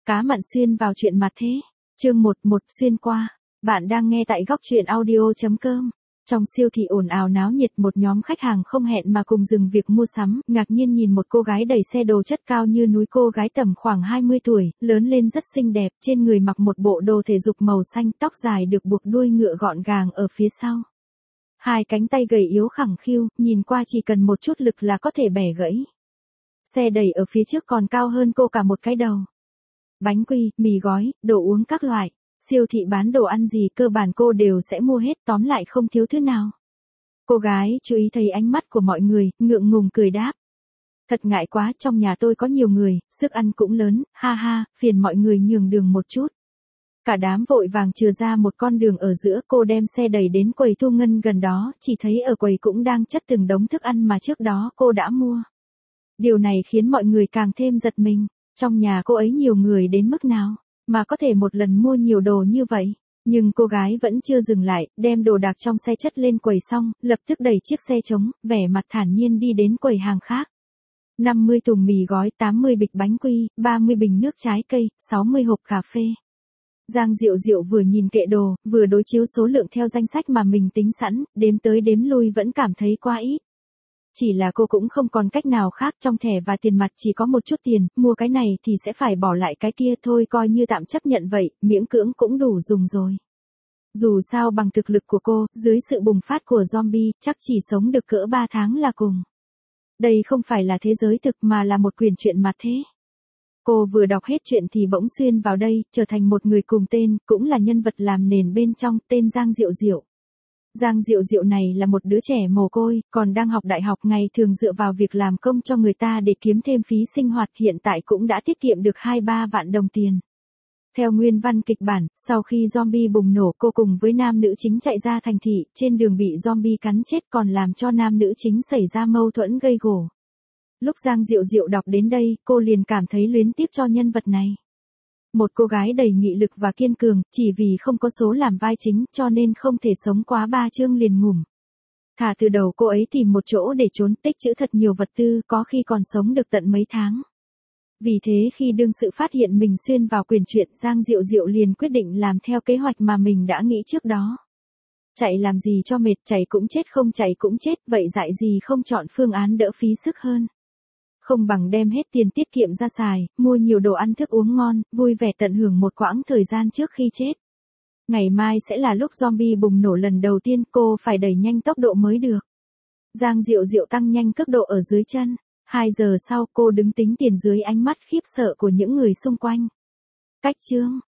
Cá mặn xuyên vào chuyện mặt thế. Chương 11 xuyên qua. Bạn đang nghe tại góc truyện audio.com. Trong siêu thị ồn ào náo nhiệt, một nhóm khách hàng không hẹn mà cùng dừng việc mua sắm, ngạc nhiên nhìn một cô gái đẩy xe đồ chất cao như núi. Cô gái tầm khoảng 20 tuổi, lớn lên rất xinh đẹp, trên người mặc một bộ đồ thể dục màu xanh, tóc dài được buộc đuôi ngựa gọn gàng ở phía sau. Hai cánh tay gầy yếu khẳng khiu, nhìn qua chỉ cần một chút lực là có thể bẻ gãy. Xe đẩy ở phía trước còn cao hơn cô cả một cái đầu. Bánh quy, mì gói, đồ uống các loại. Siêu thị bán đồ ăn gì cơ bản cô đều sẽ mua hết, tóm lại không thiếu thứ nào. Cô gái chú ý thấy ánh mắt của mọi người, ngượng ngùng cười đáp. Thật ngại quá, trong nhà tôi có nhiều người, sức ăn cũng lớn, ha ha, phiền mọi người nhường đường một chút. Cả đám vội vàng chừa ra một con đường ở giữa. Cô đem xe đẩy đến quầy thu ngân gần đó, chỉ thấy ở quầy cũng đang chất từng đống thức ăn mà trước đó cô đã mua. Điều này khiến mọi người càng thêm giật mình. Trong nhà cô ấy nhiều người đến mức nào mà có thể một lần mua nhiều đồ như vậy. Nhưng cô gái vẫn chưa dừng lại, đem đồ đạc trong xe chất lên quầy xong, lập tức đẩy chiếc xe trống, vẻ mặt thản nhiên đi đến quầy hàng khác. 50 thùng mì gói, 80 bịch bánh quy, 30 bình nước trái cây, 60 hộp cà phê. Giang Diệu Diệu vừa nhìn kệ đồ, vừa đối chiếu số lượng theo danh sách mà mình tính sẵn, đếm tới đếm lui vẫn cảm thấy quá ít. Chỉ là cô cũng không còn cách nào khác, trong thẻ và tiền mặt chỉ có một chút tiền, mua cái này thì sẽ phải bỏ lại cái kia thôi, coi như tạm chấp nhận vậy, miễn cưỡng cũng đủ dùng rồi. Dù sao bằng thực lực của cô, dưới sự bùng phát của zombie, chắc chỉ sống được cỡ 3 tháng là cùng. Đây không phải là thế giới thực mà là một quyển truyện mặt thế. Cô vừa đọc hết chuyện thì bỗng xuyên vào đây, trở thành một người cùng tên, cũng là nhân vật làm nền bên trong, tên Giang Diệu Diệu. Giang Diệu Diệu này là một đứa trẻ mồ côi, còn đang học đại học, ngày thường dựa vào việc làm công cho người ta để kiếm thêm phí sinh hoạt, hiện tại cũng đã tiết kiệm được 2-3 vạn đồng tiền. Theo nguyên văn kịch bản, sau khi zombie bùng nổ, cô cùng với nam nữ chính chạy ra thành thị, trên đường bị zombie cắn chết, còn làm cho nam nữ chính xảy ra mâu thuẫn gây gổ. Lúc Giang Diệu Diệu đọc đến đây, cô liền cảm thấy luyến tiếc cho nhân vật này. Một cô gái đầy nghị lực và kiên cường, chỉ vì không có số làm vai chính cho nên không thể sống quá 3 chương liền ngủm. Thả từ đầu cô ấy tìm một chỗ để trốn, tích trữ thật nhiều vật tư, có khi còn sống được tận mấy tháng. Vì thế khi đương sự phát hiện mình xuyên vào quyển truyện, Giang Diệu Diệu liền quyết định làm theo kế hoạch mà mình đã nghĩ trước đó. Chạy làm gì cho mệt, chạy cũng chết không chạy cũng chết, vậy dại gì không chọn phương án đỡ phí sức hơn. Không bằng đem hết tiền tiết kiệm ra xài, mua nhiều đồ ăn thức uống ngon, vui vẻ tận hưởng một quãng thời gian trước khi chết. Ngày mai sẽ là lúc zombie bùng nổ lần đầu tiên, cô phải đẩy nhanh tốc độ mới được. Giang Diệu Diệu tăng nhanh cấp độ ở dưới chân. 2 giờ sau cô đứng tính tiền dưới ánh mắt khiếp sợ của những người xung quanh. Cách chương.